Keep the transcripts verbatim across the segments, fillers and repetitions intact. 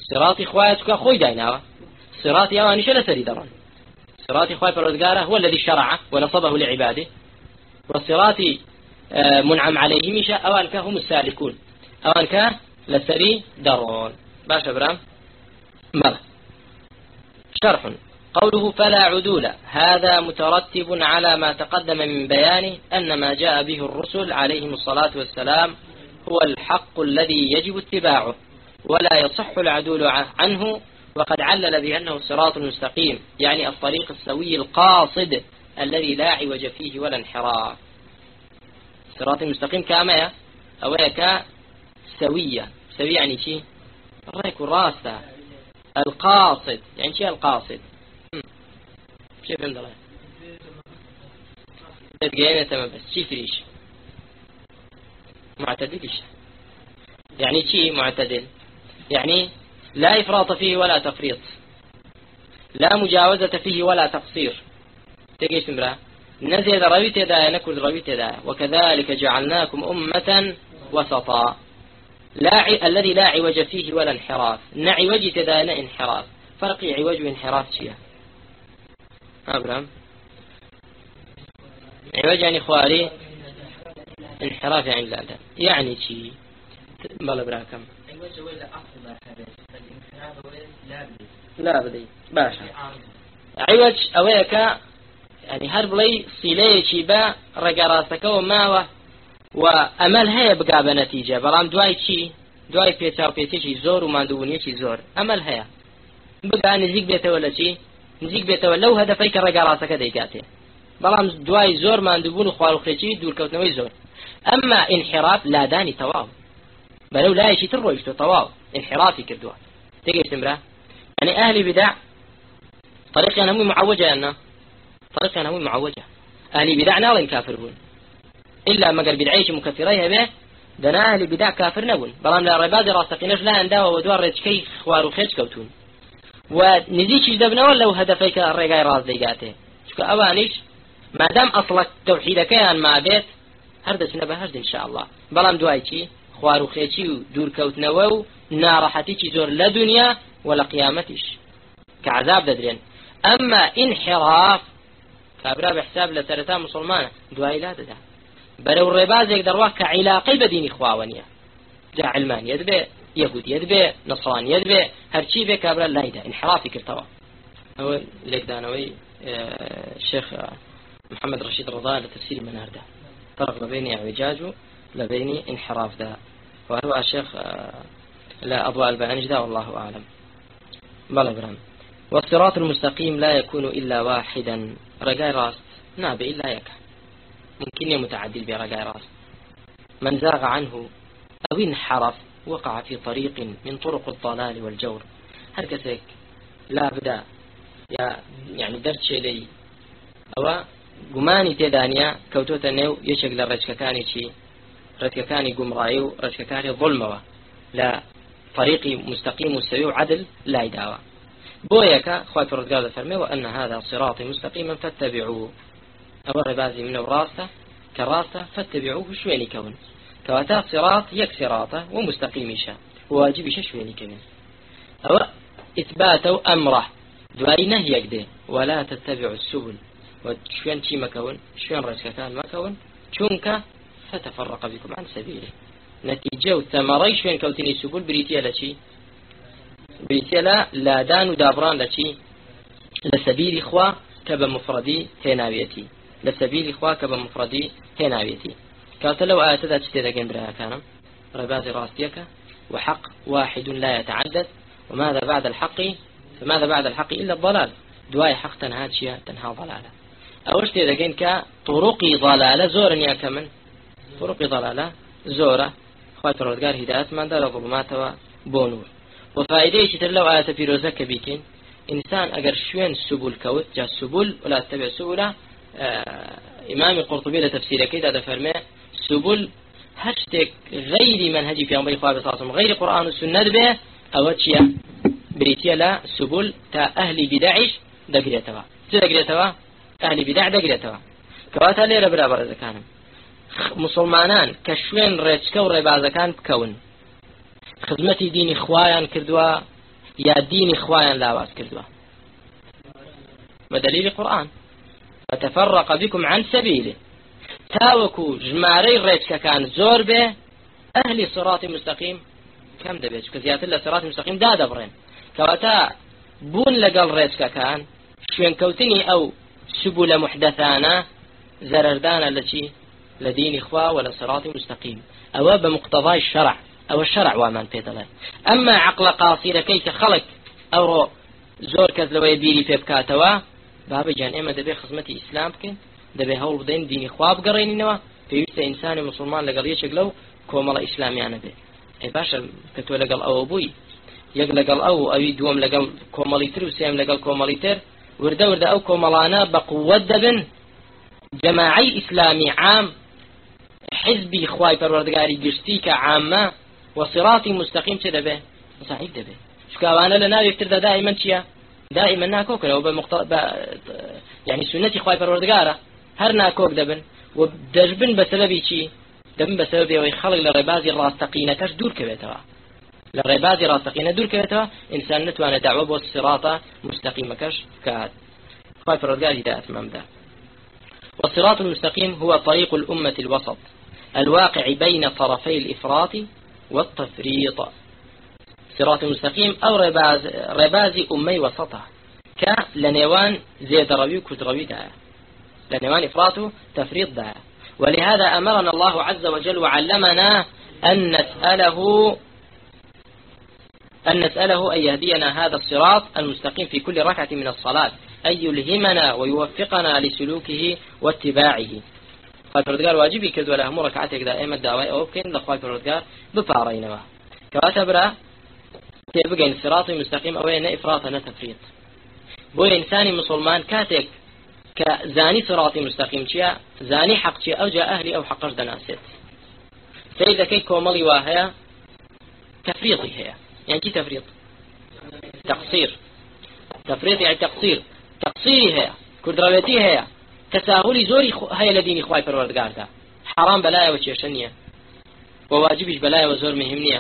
صراطي خواتك خوي دايناوه صراطي أواني شل سري دران صراطي خواي فرزقاره هو الذي شرعه ونصبه لعباده والصراطي منعم عليهم شاء أوان كهم السالكون أوان كه لسري درون باشا برام مر شرح قوله فلا عدول هذا مترتب على ما تقدم من بيان أن ما جاء به الرسل عليهم الصلاة والسلام هو الحق الذي يجب اتباعه ولا يصح العدول عنه وقد علل بأنه الصراط المستقيم يعني الطريق السوي القاصد الذي لا عوج فيه ولا انحراف الصراط المستقيم كامية أو كسوية سوية يعني شيء رأيك راسة القاصد يعني شيء القاصد كيف فهمت الله تبقينا تمام بس شيء فريش معتدلش يعني شيء معتدل يعني لا إفراط فيه ولا تفريط لا مجاوزة فيه ولا تقصير تجيش امرأة نزيد رويت دا نكل رويت دا وكذلك جعلناكم أمة وسطا لا ع... الذي لا عوج فيه ولا انحراف نعوج تدا انحراف فرق عوج وانحراف شيء أبرام عوج يعني خواري انحراف يعني لا لا يعني شيء بلا براكم لا بدي باشا عوج أويك يعني هرب لي صلة شيبا رجراسك وماوه وأمل هي بقى بنتيجة برام دواي شيء دواي بيتا وبيتا شيء زور وما ندوني شيء زور أمل هي بقى نزيق بيته ولا شيء نزيق بيته ولا وهدفيك رجراسك ديكاته برام دواي زور ما ندون خوالو خيشي دول كوتنوي زور أما انحراف لا داني تواو بلو لا شيء ترويش تواو انحرافي كردوا تيجي استمرار يعني أهل بدع طريق أنا مو معوجة أنا طريق أنا مو معوجة أهل بدعنا وين كافرون إلا ما قال بدعيش مكفريها به دنا أهل بدع كافر نبون بلان لا رباد راستقينش لا أنداوا ودوار رجكي خوارو خيش كوتون ونزيش دبنا ولا وهدفيك الرجاي راس ديقاته شو أوانيش ما دام أصلك توحيد كيان مع بيت هردش نبه هرد إن شاء الله بلان دوايتي خوارو خيشي ودور كوتنوو نارحتي زور لا دنيا ولا قيامتش كعذاب ددرين أما انحراف كابرا بحساب لسرطان مسلمان دواي لا تدا بلو الرباز يقدر واقع علاقي بدين إخوانية جاء علمان يدبي يهود يدبي نصران يدبي هرشي بك كابرا لا يدا انحرافي كرتوا هو ليك دانوي الشيخ محمد رشيد رضا لتفسير منار ده فرق بين اعوجاج لبين انحراف ده وهو الشيخ لا أضواء البهنج ده والله أعلم بلا برام والصراط المستقيم لا يكون إلا واحدا رجاء راست ناب إلا يك ممكن متعدل برجاء راست من زاغ عنه أو انحرف وقع في طريق من طرق الضلال والجور هركسك لا بدا يا يعني درت شيء لي أو قماني تدانيا كوتوتا نيو يشغل الرجك كاني شيء رجك كاني قمرايو رجك كاني ظلموا لا طريقي مستقيم وسوي عدل لا يداوى بويك خوات الرجال فرمي وأن هذا صراطي مستقيما فاتبعوه أو الربازي من الراسة كراسة فاتبعوه شويني كون كواتا صراط يك صراطه ومستقيم شاء وواجب شويني كون أو إثباته أمره دواي نهي يقدي ولا تتبعوا السبل وشوين شي مكون شوين رجك كان مكون شونك فتفرق بكم عن سبيله نتيجة والثمري شوين كوتني سبل بريتيا لشي بريتيا لا لا دان ودابران لشي لسبيل إخوة كبا مفردي هناويتي لسبيل إخوة كبا مفردي هناويتي كاتلو آيات ذات شتيدا جنبرها كانم رباز راستيك وحق واحد لا يتعدد وماذا بعد الحق فماذا بعد الحق إلا الضلال دواي حق تنهى شيء تنهى ضلالة أول شتيدا جنك طرقي ضلالة زورا يا كمن طرقي ضلالة زورة خوات الرزقار هدايات ما دار ظلمات وبونور وفائدة شتر لو آيات في روزك بيكين إنسان أجر شوين سبل كوت جا سبل ولا تتبع سبله آه إمام القرطبي لتفسير كده هذا فرمى سبل هشتك غير منهج في أمر إخوة بصاصم غير قرآن والسنة به أو شيء بريتيا لا سبل تا أهل بدعش دقريتها دقريتها أهل بدع دقريتها كواتا ليرة برا برا كانوا مسلمانان كشوين ريتشكا وريبازا كان بكون خدمتي ديني خوايان كردوا يا دين إخوان لا واس كردوا بدليل القرآن فتفرق بكم عن سبيله تاوكو جماري ريتك كان زور به أهل صراط مستقيم كم دبيت كزيات الله صراط مستقيم دا دبرين كواتا بون لقل ريتك كان شوين كوتني أو سبل محدثانا زرردانا التي لدين إخوة ولا صراط مستقيم أو بمقتضى الشرع أو الشرع ومن بيدله أما عقل قاصر كيك خلق أو زور كذلوي بيري في بكاتوا باب جان إما دبي خدمتي إسلام كن دبي هول بدين دين إخوة بقرينينوا في وسط إنسان مسلمان لقل يشقلو كومل إسلامي أنا به أي باشا كتو لقل أو أبوي يقلقل أو أو يدوم لقل كومليتر وسيم لقل كومليتر وردا وردا أو كوملانا بقوة دبن جماعي إسلامي عام حزبي إخوائي پروردگاري قشتيك عامة وصراطي مستقيم كده به صحيح ده به شكاوانا لنا يفتر دائما شيا دائما ناكوك لو بمقت... ب... يعني سنة إخوائي پروردگارة هر ناكوك دبن ودجبن بسببي شي دبن بسببي ويخلق لربازي الراستقينة كاش دور كبيتوا لربازي الراستقينة دور كبيتوا إنسان نتوانا دعوة بالصراط مستقيم كاش كاد إخوائي پروردگاري ده أتمام ده والصراط المستقيم هو طريق الأمة الوسط الواقع بين طرفي الإفراط والتفريط صراط المستقيم أو رباز رباز أمي وسطها كلنيوان زيد روي كدروي داع لنيوان إفراط تفريط داع ولهذا أمرنا الله عز وجل وعلمنا أن نسأله أن نسأله أن يهدينا هذا الصراط المستقيم في كل ركعة من الصلاة أن يلهمنا ويوفقنا لسلوكه واتباعه. خواهي پروردگار واجبی کرد ولی همو رکعتێک دا ئێمە داوای ئەوە بکەین لە خواهی پروردگار بپارڕینەوە کەواتە برا تێبگەین صراطی مستقیم ئەوەیە نە ئیفراطە نە تەفریط بۆ ئینسانی مسلمان کاتێک کە زانی صراطی مستقیم چییە زانی حەق چییە ئەوجا ئەهلی ئەو حەقەش دەناسێت سەیر دەکەی کۆمەڵی وا هەیە تەفریطی هەیە يعني كي تفريط تقصير تفريط يعني تقصير تقصيري هي كردرويتي هي تساهلي زوري هي لديني خواي پروردگار دا حرام بلايا وچيشنية وواجبش بلايا وزور مهمنية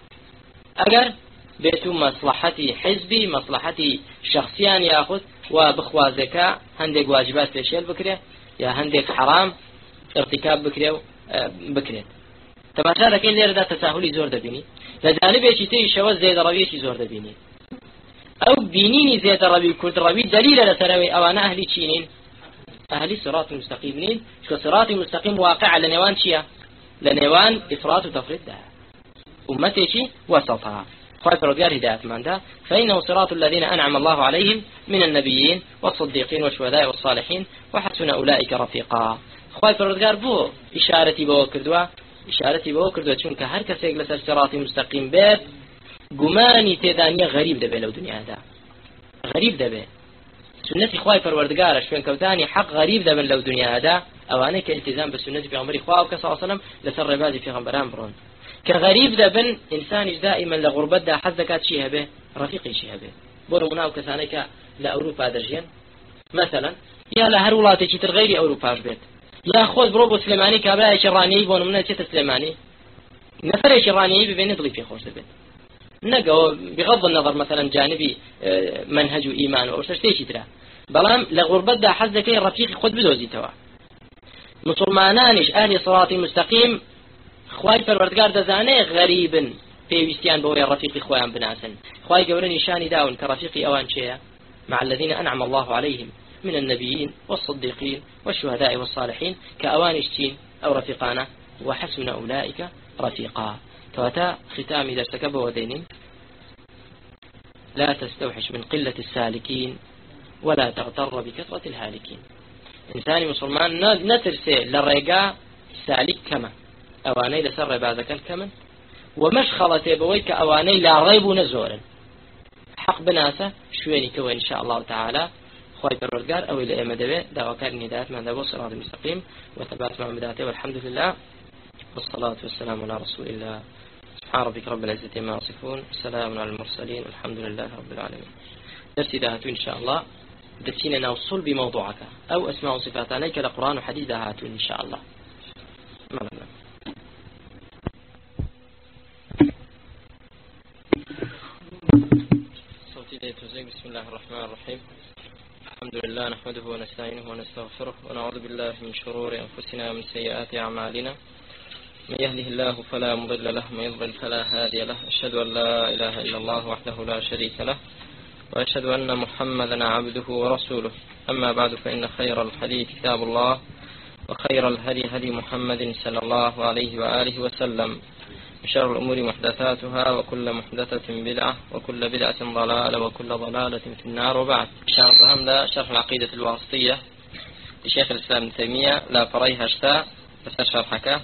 اگر بيتو مصلحتي حزبي مصلحتي شخصيا ياخذ وبخوازك هندق واجبات فيشيل بكري يا هندق حرام ارتكاب بكري بكري تماشا لكن لير دا تساهلي زور دبيني لجانبێکی تری شەوە زێدەڕەویەکی زۆر دەبینی ئەو بینینی زێدەڕەوی کوردڕەوی دلیلە لەسەرەوەی ئەوانە ئەهلی چینین ئەهلی صراط مستقیم نین چکە صراطی مستقیم واقع لە نێوان چییە لە نێوان ئیفراط و تەفریطدا ئومەتێکی وەسەطە خواهي پروردگار هدايتماندا فإنه صراط الذين أنعم الله عليهم من النبيين والصديقين والشهداء والصالحين وحسن أولئك رفيقا خواهي پروردگار بو إشارتي بو كردوا إشارتي بو كردوا چونك هر کسێک لەسەر صراطی مستقیم بێت گومانی تێدانیە غەریب دەبێت لەو دنیادا غەریب دەبێت سنەتی خواهی پروردگارە شوێن کەوتانی حەق غەریب دەبن لەو دنیادا ئەوانەی کە التزام بە سنەتی پێغەمبەری خوا و کە صلی الله علیه وسلم لەسەر ڕێبازی پێغەمبەران بڕۆن کە غەریب دەبن ئینسانیش دائما لە غوربەتدا حەز دەکات چی هەبێ ڕەفیقیشی هەبێ بۆ نمونە ئەو کەسانەی کە لە ئەوروپا دەژیان مثلا یا لە هەر وڵاتێکی تر غەیری ئەوروپاش بێت یا خۆت بڕۆ بۆ سلێمانی کابرایەکی ڕانیەی بۆ نمونە چێتە سلێمانی نەفەرێکی ڕانیەی ببێنێ دڵی پێخۆش دەبێت نەگەوە بغض النظر مثلا جانبی منهج و ئیمان و ئەو شتێکی ترە بەڵام لە غوربەتدا حەز دەکەی ڕەفیقی خۆت بدۆزیتەوە مسلمانانیش ئەهلی سڵاتی مستەقیم خواهی پروردگار دەزانێ غەریبن پێویستیان بەوەی ڕەفیقی خۆیان بناسن خواهی گەورە نیشانی داون کە ڕەفیقی ئەوان چێیە مع الذين أنعم الله عليهم من النبيين والصديقين والشهداء والصالحين كأوانش تين أو رفيقانا وحسن أولئك رفيقا كواتا ختام درسك بودين لا تستوحش من قلة السالكين ولا تغتر بكثرة الهالكين إنسان مسلمان نترسي للرقاء سالك كما أواني لسر بعضك كمن ومشخلة بويك أواني لا ريب نزورا حق بناسة شويني كوي إن شاء الله تعالى خواهي پروردگار أو إلى أمدبه دعوكار ندايات من دابو صراط المستقيم وثبات مع مداته والحمد لله والصلاة والسلام على رسول الله سبحان ربك رب العزة ما يصفون السلام على المرسلين والحمد لله رب العالمين درسي دهاتو إن شاء الله درسينا نوصل بموضوعك أو أسماء وصفات عليك لقرآن وحديث دهاتو إن شاء الله مرحبا الرجيم. بسم الله الرحمن الرحيم. الحمد لله نحمده ونستعينه ونستغفره ونعوذ بالله من شرور أنفسنا ومن سيئات أعمالنا. من يهده الله فلا مضل له ومن يضلل فلا هادي له. أشهد أن لا إله إلا الله وحده لا شريك له وأشهد أن محمدا عبده ورسوله. أما بعد فإن خير الحديث كتاب الله وخير الهدي هدي محمد صلى الله عليه وآله وسلم. شر الأمور محدثاتها وكل محدثة بدعة وكل بدعة ضلالة وكل ضلالة في النار. وبعد شرح هذا شرح العقيدة الواسطية لشيخ الإسلام ابن تيمية لا فريها اشتاء بس شرحك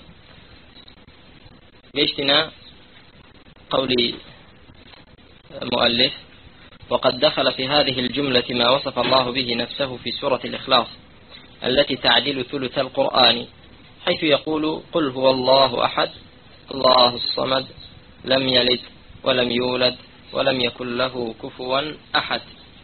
بيشتنا قول مؤلف: وقد دخل في هذه الجملة ما وصف الله به نفسه في سورة الإخلاص التي تعدل ثلث القرآن، حيث يقول: قل هو الله أحد الله الصمد لم يلد ولم يولد ولم يكن له كفوا أحد.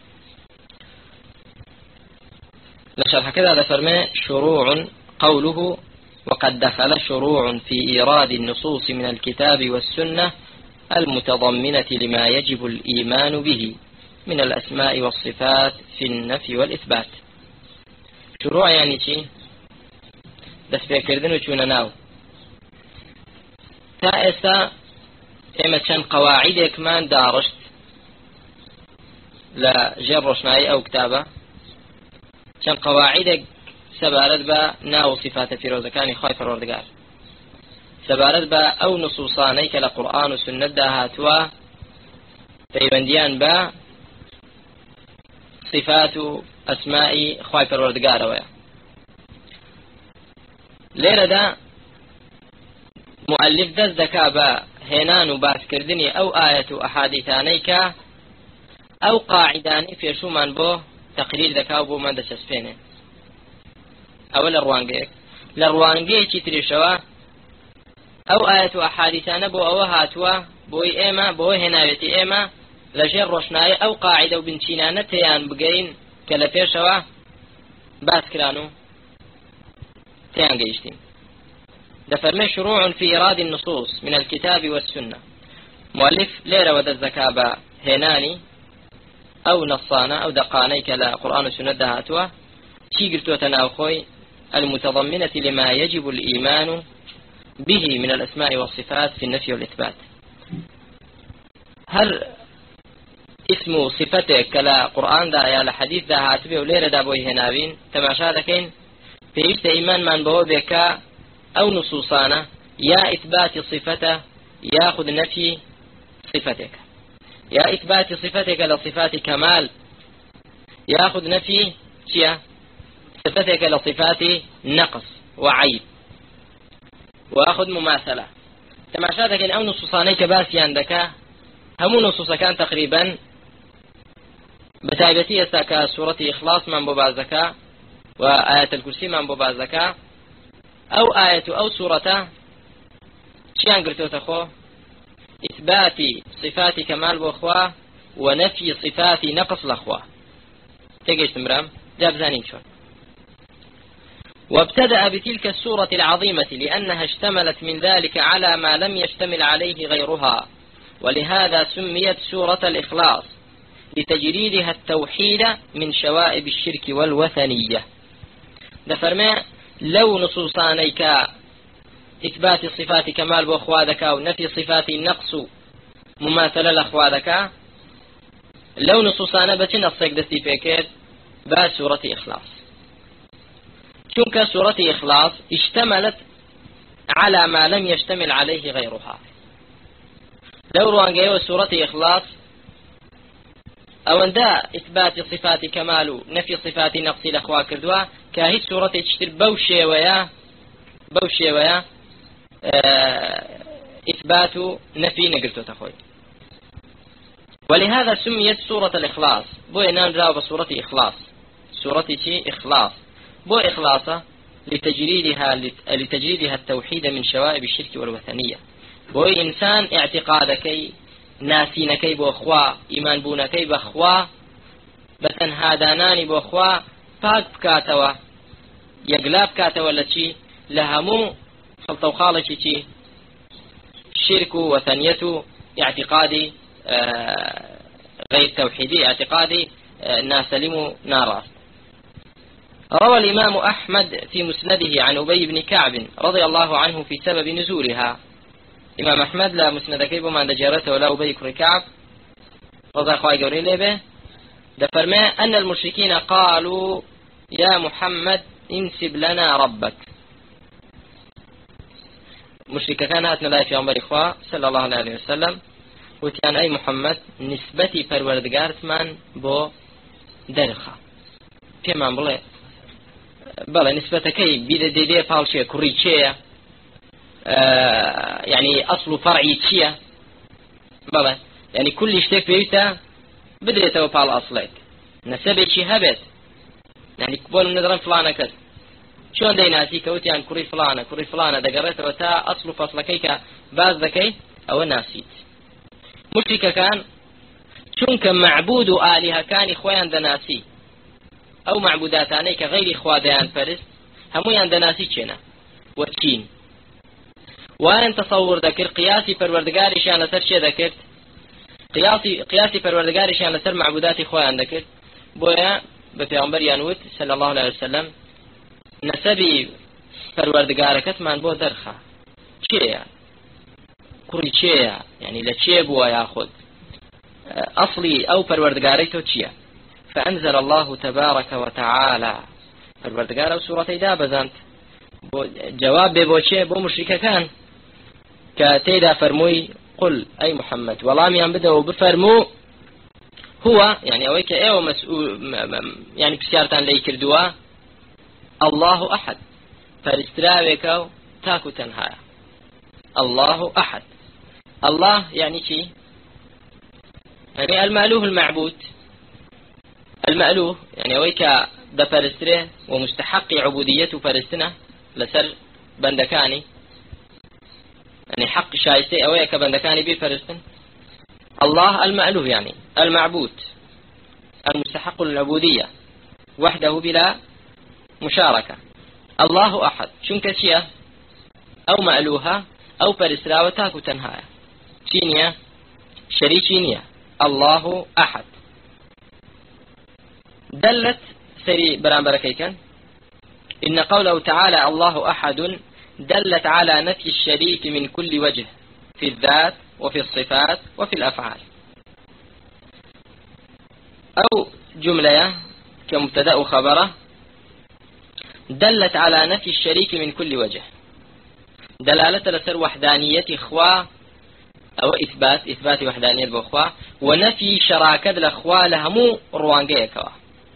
نشرح كذا هذا فرماء شروع قوله: وقد دخل شروع في إيراد النصوص من الكتاب والسنة المتضمنة لما يجب الإيمان به من الأسماء والصفات في النفي والإثبات. شروع يعني شيء دس بكردن وشون ناو تائسا إما كان قواعدك من دارشت لا جرش معي أو كتابة كان قواعدك سبارت با ناو صفات في روزكاني خايف الوردقار سبارت با أو نصوصانيك لقرآن وسنة داهاتوا تيبنديان با صفات أسماء خايف الوردقار ويا ليرة دا مؤلف دز دكا با هنان و باس كردني أو آية أحاديثانيك أو قاعداني في شو من بو تقرير دكا بو من دس سبينه أو لروانجيك لروانجيك تريشوا أو آية أحاديثان بو أو هاتوا بوي إيما بوي هنايتي إيما لجير روشناي أو قاعدة وبنشينانة تيان بقين كالفيشوا باس كرانو تيان قيشتين. دفرمي شروع في إيراد النصوص من الكتاب والسنة. مؤلف ليرة ودى الزكابة هناني أو نصانا أو دقاني كلا قرآن السنة دهاتوا شي قلتوا تناوخوي المتضمنة لما يجب الإيمان به من الأسماء والصفات في النفي والإثبات. هل اسم صفتك كلا قرآن دا يا لحديث دا هاتبه وليرة دا بوي هنابين تماشا دكين في إيمان من بو بك أو نصوصانا يا إثبات صفته يأخذ نفي صفتك، يا إثبات صفتك لصفات كمال يأخذ نفي شيء صفتك لصفات نقص وعيب وأخذ مماثلة. تماشاتك أو نصوصانيك باسي عندك هم نصوص كان تقريبا بتايبتي يستاكا سورة إخلاص من ببازك وآية الكرسي من ببازك أو آية أو سورة شيئا قلتو تخو إثبات صفات كمال بأخوة ونفي صفات نقص الأخوة. تجيش تمرام جاب زانين شون. وابتدأ بتلك السورة العظيمة لأنها اشتملت من ذلك على ما لم يشتمل عليه غيرها، ولهذا سميت سورة الإخلاص لتجريدها التوحيد من شوائب الشرك والوثنية. دفرما لو نصوصانيك إثبات صفات كمال بأخوادك ونفي صفات النقص مماثلة لأخوادك لو نصوصانا بتنا الصيقدتي فيكيد با سورة إخلاص. چونك سورة إخلاص اشتملت على ما لم يشتمل عليه غيرها. لو روانجيو سورة إخلاص أو دا إثبات صفات كمال نفي صفات نقص الأخوة كردوا كاهي سورة تشتر بوشي ويا بوشي ويا اه إثبات نفي نقلتو تخوي. ولهذا سميت سورة الإخلاص بو إنان راو بسورة إخلاص سورة شي إخلاص بو إخلاصة لتجريدها لتجريدها التوحيد من شوائب الشرك والوثنية. بو إنسان اعتقادكي ناسينكي بو أخوا إيمان بونكي بأخوا بسن هاداناني بو أخوا پاک بکاتوا یقلاب كاتوا لشي لهمو خلطو خالشي شي شرك وثنية اعتقاد غير توحيدي اعتقادي ناسلم ناراس. روى الإمام أحمد في مسنده عن أبي بن كعب رضي الله عنه في سبب نزولها. إمام أحمد لا مسند كيف ما دجرته ولا أبي بن كعب رضي الله عنه به دفرما أن المشركين قالوا يا محمد انسب لنا ربك. مشرك كان هاتنا لا في عمر إخوة صلى الله عليه وسلم وتيان أي محمد نسبتي پروردگارت من بو درخه پێمان بڵێ بەڵێ نسبەتەکەی بیدە دێدێ پاڵچێ کوڕی چێە يعني أصل و فەرعی چییە بەڵێ يعني كل شتێک پێویستە بدرێتەوە پاڵ ئەسڵێک نەسەبێکی هەبێت يعني بۆ نەدەڕەن فلانە کەس چۆن دەیناسی کەوتیان کوڕی فلانە کوڕی فلانە دەگەڕێتەوە تا ئەسڵ و فەسڵەکەی کە باز دەکەی ئەوە ناسیت. مشرکەکان چونکە معبود و ئالیهەکانی خۆیان دەناسی ئەو معبوداتانەی کە غەیری خوا دەیان پەرست هەموویان دەناسی چێنە وەچین وایان تەسەوور دەکرد قیاسی پەروەردگاریشیان لەسەر چێ دەکرد قیاسی قیاسی پەروەردگاریشیان لەسەر معبوداتی خۆیان دەکرد. بۆیە بە پێغەمبەریان وت صلی الله عليه وسلم نەسەبی پەروەردگارەکەتمان بۆ دەرخە چێیە کوڕی چێیە يعني لە چێ بووە یاخود أصلي أو پروردگاري تو چیه. فأنزل الله تبارك وتعالى پروردگار أو سورة دا بزنت جواب ببو چه بو مشركة كان كتيدا فرموي قل أي محمد والله ميان بدأوا بفرمو هو يعني أويك ايو مسؤول يعني بسيارتان لي كردوا الله أحد فالاستراويكو تاكو تنهايا الله أحد. الله يعني شي يعني المألوه المعبود المألوه يعني ويكا دا فرستره ومستحق عبوديته فرستنا لسر بندكاني يعني حق شايستي أويكا بندكاني بي فرستن. الله المألوه يعني المعبود المستحق للعبودية وحده بلا مشاركة. الله أحد شنك شيء أو مألوها أو فرسترا وتاكو تنهايا شينيا شريكينيا الله أحد. دلت سري برامبركيكا إن قوله تعالى الله أحد دلت على نفي الشريك من كل وجه في الذات وفي الصفات وفي الأفعال. أو جملة كمبتدأ خبره دلت على نفي الشريك من كل وجه دلالة لسر وحدانية إخوة أو إثبات إثبات وحدانية بأخوة ونفي شراكة الأخوة لهمو روانجية كوا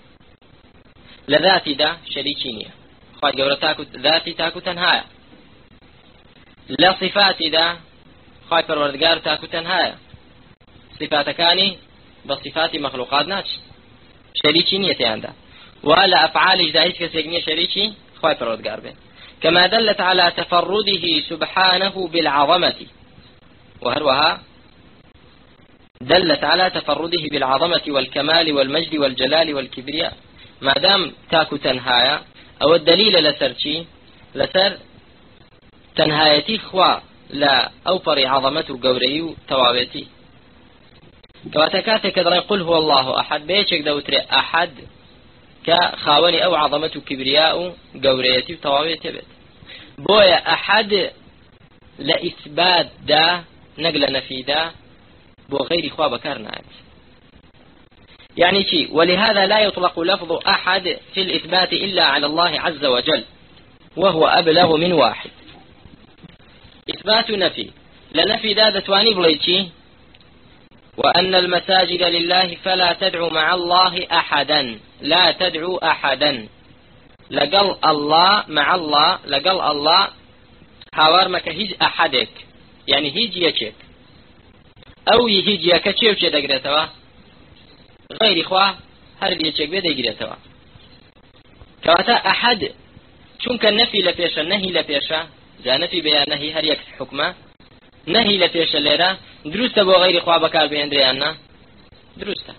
لذاتي دا شريكينية خواهد قولة تاكو ذاتي تاكو تنهاية لا صفاتي دا خواهد پروردگار تاكو تنهاية صفات كاني بصفات مخلوقات ناش شريكينية تياندا ولا أفعال جدائش كسيقنية شريكي خواهد پروردگار بين كما دلت على تفرده سبحانه بالعظمة وهروها دلت على تفرده بالعظمة والكمال والمجد والجلال والكبرياء. ما دام تاكو تنهايا أو الدليل لسرشي لسر تنهايتي خوا لا أوفر عظمته قوري توابتي كواتكاتك كذا يقول هو الله أحد بيشك دوتري أحد كخاوني أو عظمته كبرياء قوريتي وتوابتي بيت بويا أحد لإثبات دا نقل نفي دا بو غير خواب كارنات يعني شيء. ولهذا لا يطلق لفظ أحد في الإثبات إلا على الله عز وجل وهو أبلغ من واحد. إثبات نفي لنفي دا دتواني بليتي وأن المساجد لله فلا تدعو مع الله أحدا لا تدعو أحدا لقل الله مع الله لقل الله هاورمك هيج أحدك يعني هيج يشك أو يهيج يكشف شيء دقرتوا غير إخوة هرب يشك بيد يقرتوا كواتا أحد چونك النفي لفيشا نهي لفيشا جا نفي بيان نهي هر يكس حكمة نهي لفيشا ليرا دروسة بو غير إخوة بكار بيندريانا دروسة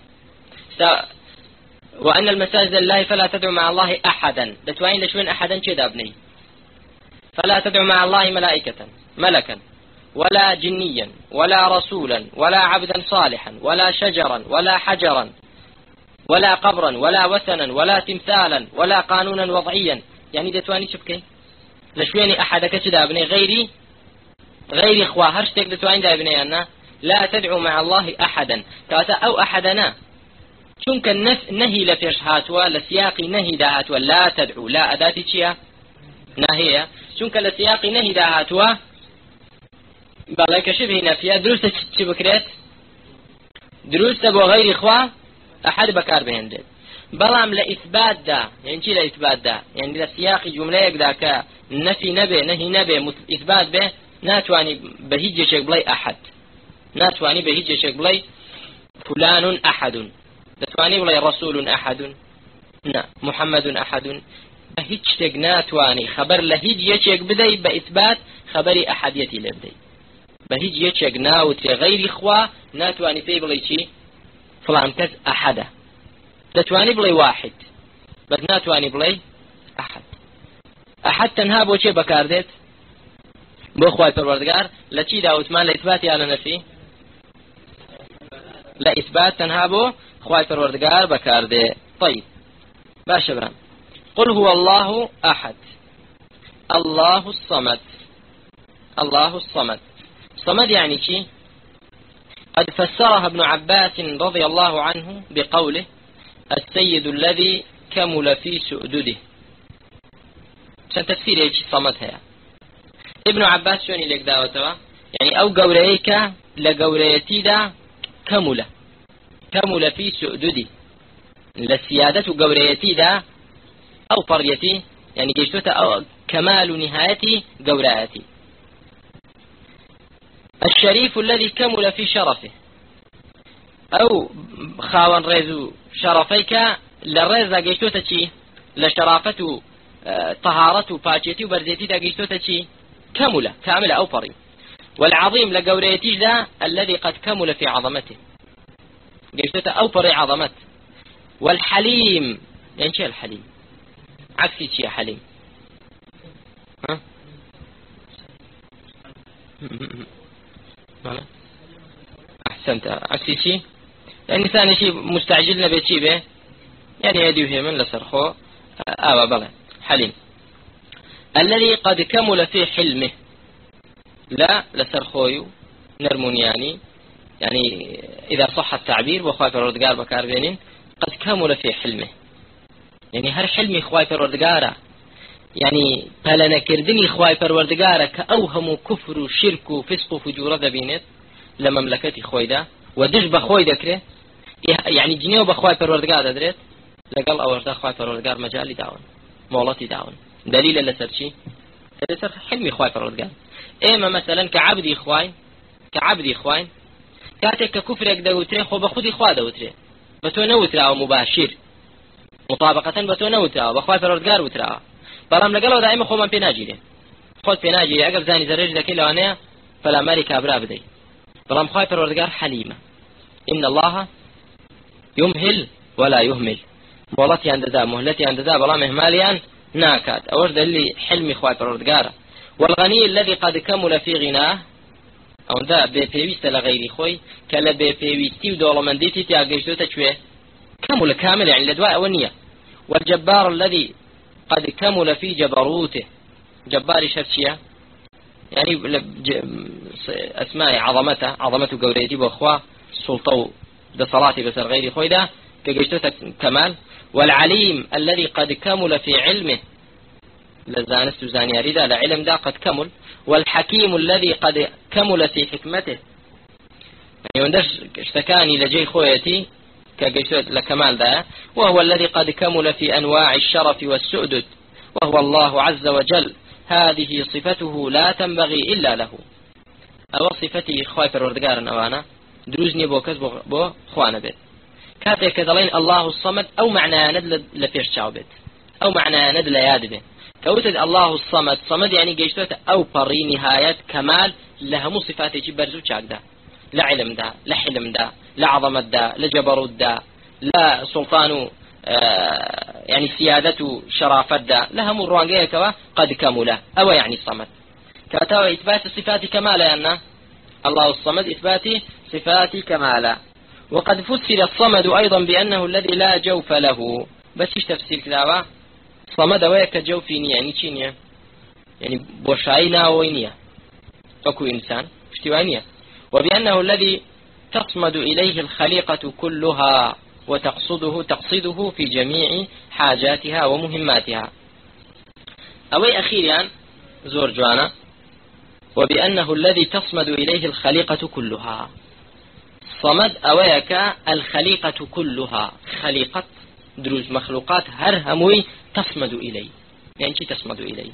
وأن المساجد لله فلا تدعو مع الله أحدا دتوين لشوين أحدا شي دابني فلا تدعو مع الله ملائكة ملكا ولا جنيا ولا رسولا ولا عبدا صالحا ولا شجرا ولا حجرا ولا قبرا ولا وثنا ولا تمثالا ولا قانونا وضعيا. يعني دتواني شبكي لشويني أحدك تدابني غيري غير إخوة هرشتك دتواني دابني أنا لا تدعو مع الله أحدا كاتا أو أحدنا شنك النف نهي لفيش هاتوا لسياقي نهي دا هاتوا لا تدعو لا أداتي شيا نهي شنك لسياقي نهي دا هاتوا بلاك شبه نفيا دروسة شبكريت دروسة بغير إخوة أحد بكار بهندد بلام لإثبات دا يعني شي لإثبات دا يعني لسياقي جملة يقدا كنفي نبي نهي نبي إثبات به ناتواني بهيج شيك بلاي أحد ناتواني بهيج شيك بلاي فلان أحد ناتواني بلاي رسول أحد نا محمد أحد بهيج شيك ناتواني خبر لهيج شيك بدي بإثبات خبري أحديتي لبدي بهيج شيك ناوتي غير إخوة ناتواني في بلاي شي فلان كز أحد ناتواني بلاي واحد بس ناتواني بلاي أحد أحد تنها بو شي بكاردت بو خواهي پروردگار لچی داوتمان لإثبات على نفي لإثبات تنها بو خواهي پروردگار بكارده. طيب باش برام قل هو الله أحد الله الصمد الله الصمد صمد يعني شي قد فسرها ابن عباس رضي الله عنه بقوله السيد الذي كمل في سؤدده. عشان تفسير ايش صمد هي ابن عباس شوني لك داوتوا يعني او قوريك لقوريتي دا كمل كمل في سؤددي لسيادة قوريتي دا او طريتي يعني جيشتوتا او كمال نهايتي قوريتي. الشريف الذي كمل في شرفه او خاون ريزو شرفيك للريزة جيشتوتا شي لشرافته طهارته باجيتي وبرزيتي دا جيشتوتا شي كمل كامل أو طري. والعظيم لقوريتيج ذا الذي قد كمل في عظمته قيشته أو طري عظمته. والحليم يعني شيء الحليم عكسي شيء حليم ها أحسنت عكسي شيء يعني ثاني شيء مستعجلنا بشيء به يعني يديه من لسرخو آه بلى حليم الذي قد كمل في حلمه لا لسرخوي نرمونياني يعني إذا صح التعبير بخواي الردقار بكاربينين قد كمل في حلمه يعني هر حلمي خواي الردقارة يعني بلنا كردني خواي الردقارة كأوهم كفر وشرك وفسق وفجور ذبينت لمملكتي خواي دا ودش بخواي دكره يعني جنيه بخواي الردقارة دريت لقل أوردا خواي الردقار مجالي داون مولاتي داون دليل لسرشي لسر حلمي خواي فرودقان ايما مثلا كعبدي خواي كعبدي خواي كاتك كفرك دوتري خو بخودي خوا دوتري بتو نوترا مباشر مطابقة بتو نوترا بخواي فرودقار وترا برام لقلو دائما خو من بيناجيله خود بيناجيله اقل زاني زرج ذكي لوانيا فلا مالك ابرا بدي برام خواي فرودقار حليمة ان الله يمهل ولا يهمل مولتي عند ذا مهلتي عند ذا بلا مهماليان ناكات أورد اللي حلمي خواي پروردگارا. والغني الذي قد كمل في غناه أو ذا بيبيست لغيري خوي كلا بيبيستي ودولمنديتي تاقيشتو تشويه كمل كامل يعني لدواء ونية. والجبار الذي قد كمل في جبروته جبار شرشية يعني أسماء عظمته عظمته قوريتي بأخوة سلطو ده صلاتي بسر غيري خوي ده كاقيشتو كمال. والعليم الذي قد كمل في علمه لزانست زاني أريدا لعلم دا قد كمل. والحكيم الذي قد كمل في حكمته يعني وندش اشتكاني لجي خويتي كجيشوت لكمال دا وهو الذي قد كمل في أنواع الشرف والسؤدد وهو الله عز وجل هذه صفته لا تنبغي إلا له. أو صفتي خواي پروردگار نوانا دروزني بو كز بو خوانا بيت كاتك كذلين الله الصمد أو معنى ند لفيش شعبت أو معنى ند لياد به كوتد الله الصمد صمد يعني جيشتوت أو بري نهاية كمال لها مو صفات يجي برزو شاك دا لا علم دا لا حلم دا لا عظمة دا لا جبروت دا لا سلطان آه يعني سيادة شرافة دا لها مو الروانقية كوا قد كمله أو يعني الصمد كاتوا إثبات صفات كمال أن الله الصمد إثبات صفات كمال. وقد فسر الصمد أيضا بأنه الذي لا جوف له. بس إيش تفسير كذا؟ صمد ويك جوف يعني شينية يعني بوشاينا وينية أكو إنسان اشتوانية. وبأنه الذي تصمد إليه الخليقة كلها وتقصده تقصده في جميع حاجاتها ومهماتها. أوي أخيرا زور جوانا وبأنه الذي تصمد إليه الخليقة كلها. صمد أويك الخليقة كلها خليقة دروز مخلوقات هر هموي تصمد إليه. يعني شي تصمد إليه؟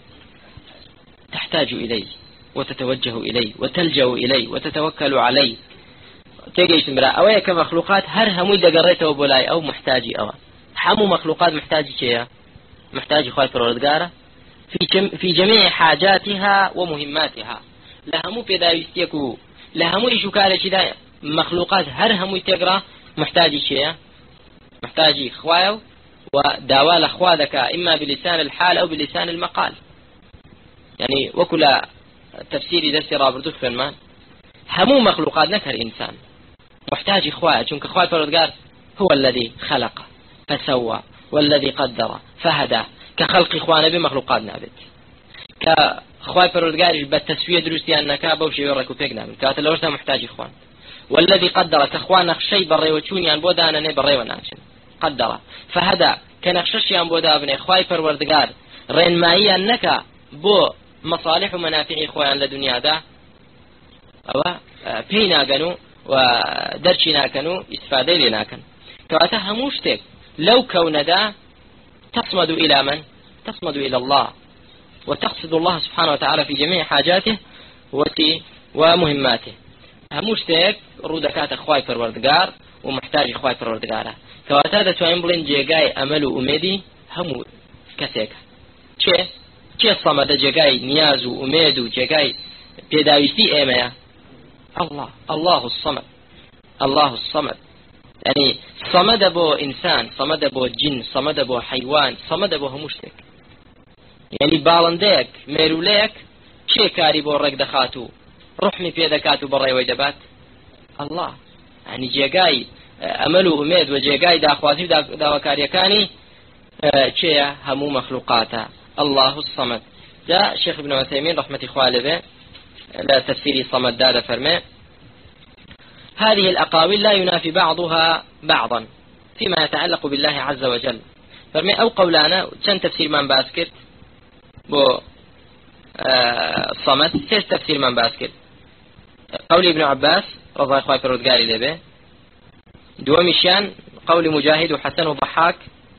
تحتاج إليه وتتوجه إليه وتلجأ إليه وتتوكل عليه. تيجي مرا أويك مخلوقات هر هموي دقريته وبولاي أو محتاجي أو حمو مخلوقات محتاجي شيء محتاج خايف الردقارة في في جميع حاجاتها ومهماتها. لهمو بدا يستيكو لهمو يشكال شيء مخلوقات هر همو تقرأ محتاج شيء محتاج خوايو وداوال أخوادك إما بلسان الحال أو بلسان المقال. يعني وكل تفسير درس رابرتو فرمان همو مخلوقات نكر إنسان محتاج خوايا چونك خوايا پروردگار هو الذي خلق فسوى والذي قدر فهدى كخلق إخوانا بمخلوقات نابت كخوايا پروردگار بالتسوية دروستي أنك بوشي يوركو فيك نابت كاتل لورسا محتاج إخوان والذي قدر كخوان نخشي بري وچوني أن بودا أنا بري وناشن قدر فهدى كنخششي أن بودا ابن خوايا پروردگار رين مائي أنك بو مصالح ومنافع إخوان لدنيا دا أو بينا قنو ودرشنا كانوا استفادة لنا كان كواتا هموشتك لو كون دا تصمد إلى من؟ تصمد إلى الله وتقصد الله سبحانه وتعالى في جميع حاجاته ومهماته. هموشتك رودكات أخواي پروردگار ومحتاج أخواي پروردگاره كواتا دا توين بلين جيغاي أمل وأميدي همو كسيك چه؟ چه صمد جيغاي نياز وأميد وجيغاي بيداويستي إيميا الله الله الصمد الله الصمد. يعني صمد بو إنسان صمد بو جن صمد بو حيوان صمد بو هموشتك. يعني بالنديك ميروليك شي كاري بو رق دخاتو رحمي في دكاتو بري ويدبات الله. يعني جيغاي أملو أميد وجيغاي داخواتي داوكاريكاني شي همو مخلوقاتا الله الصمد. جاء شيخ ابن عثيمين رحمة خوالبه لا تفسير صمد دادا فرمي هذه الأقاويل لا ينافي بعضها بعضا فيما يتعلق بالله عز وجل. فرمي أو قولانا كان تفسير من باسكت بو آه صمد سيس تفسير من باسكت قول ابن عباس رضي الله عنه الردقاري لبه دومشان قول مجاهد وحسن وضحاك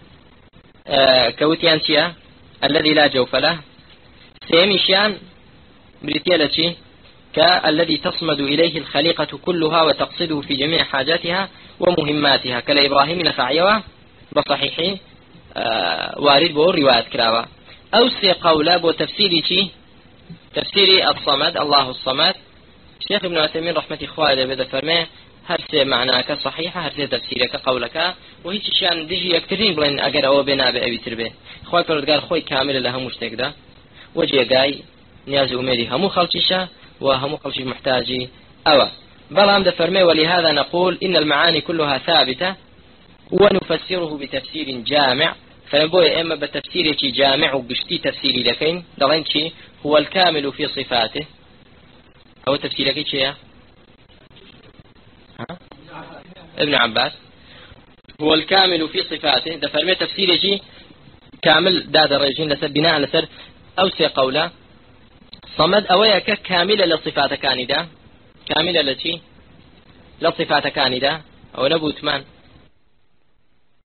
آه كوتيان شيا الذي لا جوف له. سيمشان بريتيالتي كالذي تصمد إليه الخليقة كلها وتقصده في جميع حاجاتها ومهماتها كلا إبراهيم نفعيوه بصحيحي آه وارد بو رواية كراوة. أو سي قولا بو تفسيري شي تفسيري الصمد الله الصمد الشيخ ابن عثيمين رحمة إخوانه بذا فرمي هر سي معناك صحيحة هر سي تفسيرك قولك وهيش شان ديجي يكترين بلين أقر أو بنا بأبي تربي خوي پروردگار خوي كامل لها مشتك ده وجه قاي نياز أميري همو خلشيشة وهمو خلشي محتاجي أوا بلام ده فرمي. ولهذا نقول إن المعاني كلها ثابتة ونفسره بتفسير جامع. فنبوي إما بتفسير جامع وبشتي تفسيري لكين دلين شي هو الكامل في صفاته أو تفسيرك شيء ابن عباس هو الكامل في صفاته ده فرمي تفسير شي كامل داد الرجين لسر بناء لسر أو سي قولا صمد أويك كاملة لصفات كاندا كاملة لشي لصفات كاندا أو نبوت من